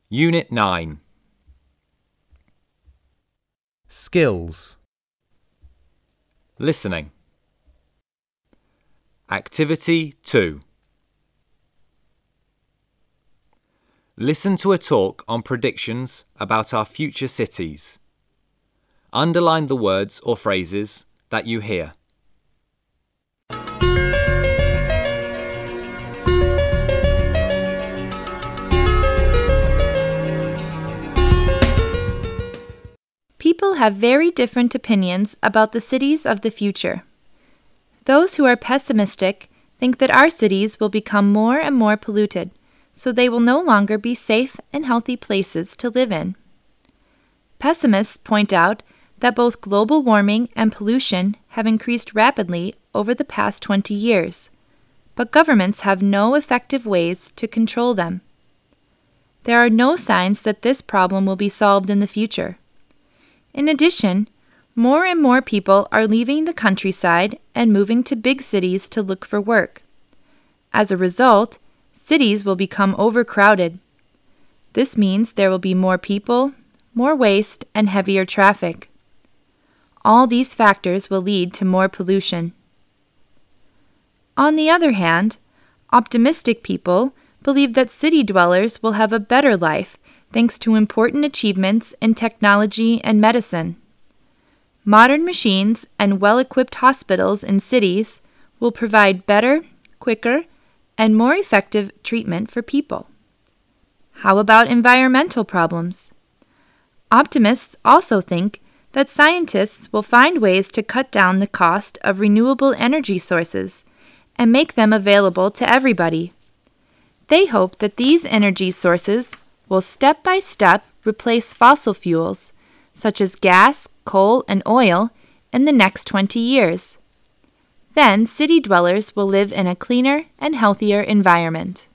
Unit 9. Skills. Listening. Activity 2. Listen to a talk on predictions about our future cities. Underline the words or phrases that you hear. People have very different opinions about the cities of the future. Those who are pessimistic think that our cities will become more and more polluted, so they will no longer be safe and healthy places to live in. Pessimists point out that both global warming and pollution have increased rapidly over the past 20 years, but governments have no effective ways to control them. There are no signs that this problem will be solved in the future. In addition, more and more people are leaving the countryside and moving to big cities to look for work. As a result, cities will become overcrowded. This means there will be more people, more waste, and heavier traffic. All these factors will lead to more pollution. On the other hand, optimistic people believe that city dwellers will have a better life thanks to important achievements in technology and medicine. Modern machines and well-equipped hospitals in cities will provide better, quicker, and more effective treatment for people. How about environmental problems? Optimists also think that scientists will find ways to cut down the cost of renewable energy sources and make them available to everybody. They hope that these energy sources will step by step replace fossil fuels, such as gas, coal, and oil, in the next 20 years. Then city dwellers will live in a cleaner and healthier environment.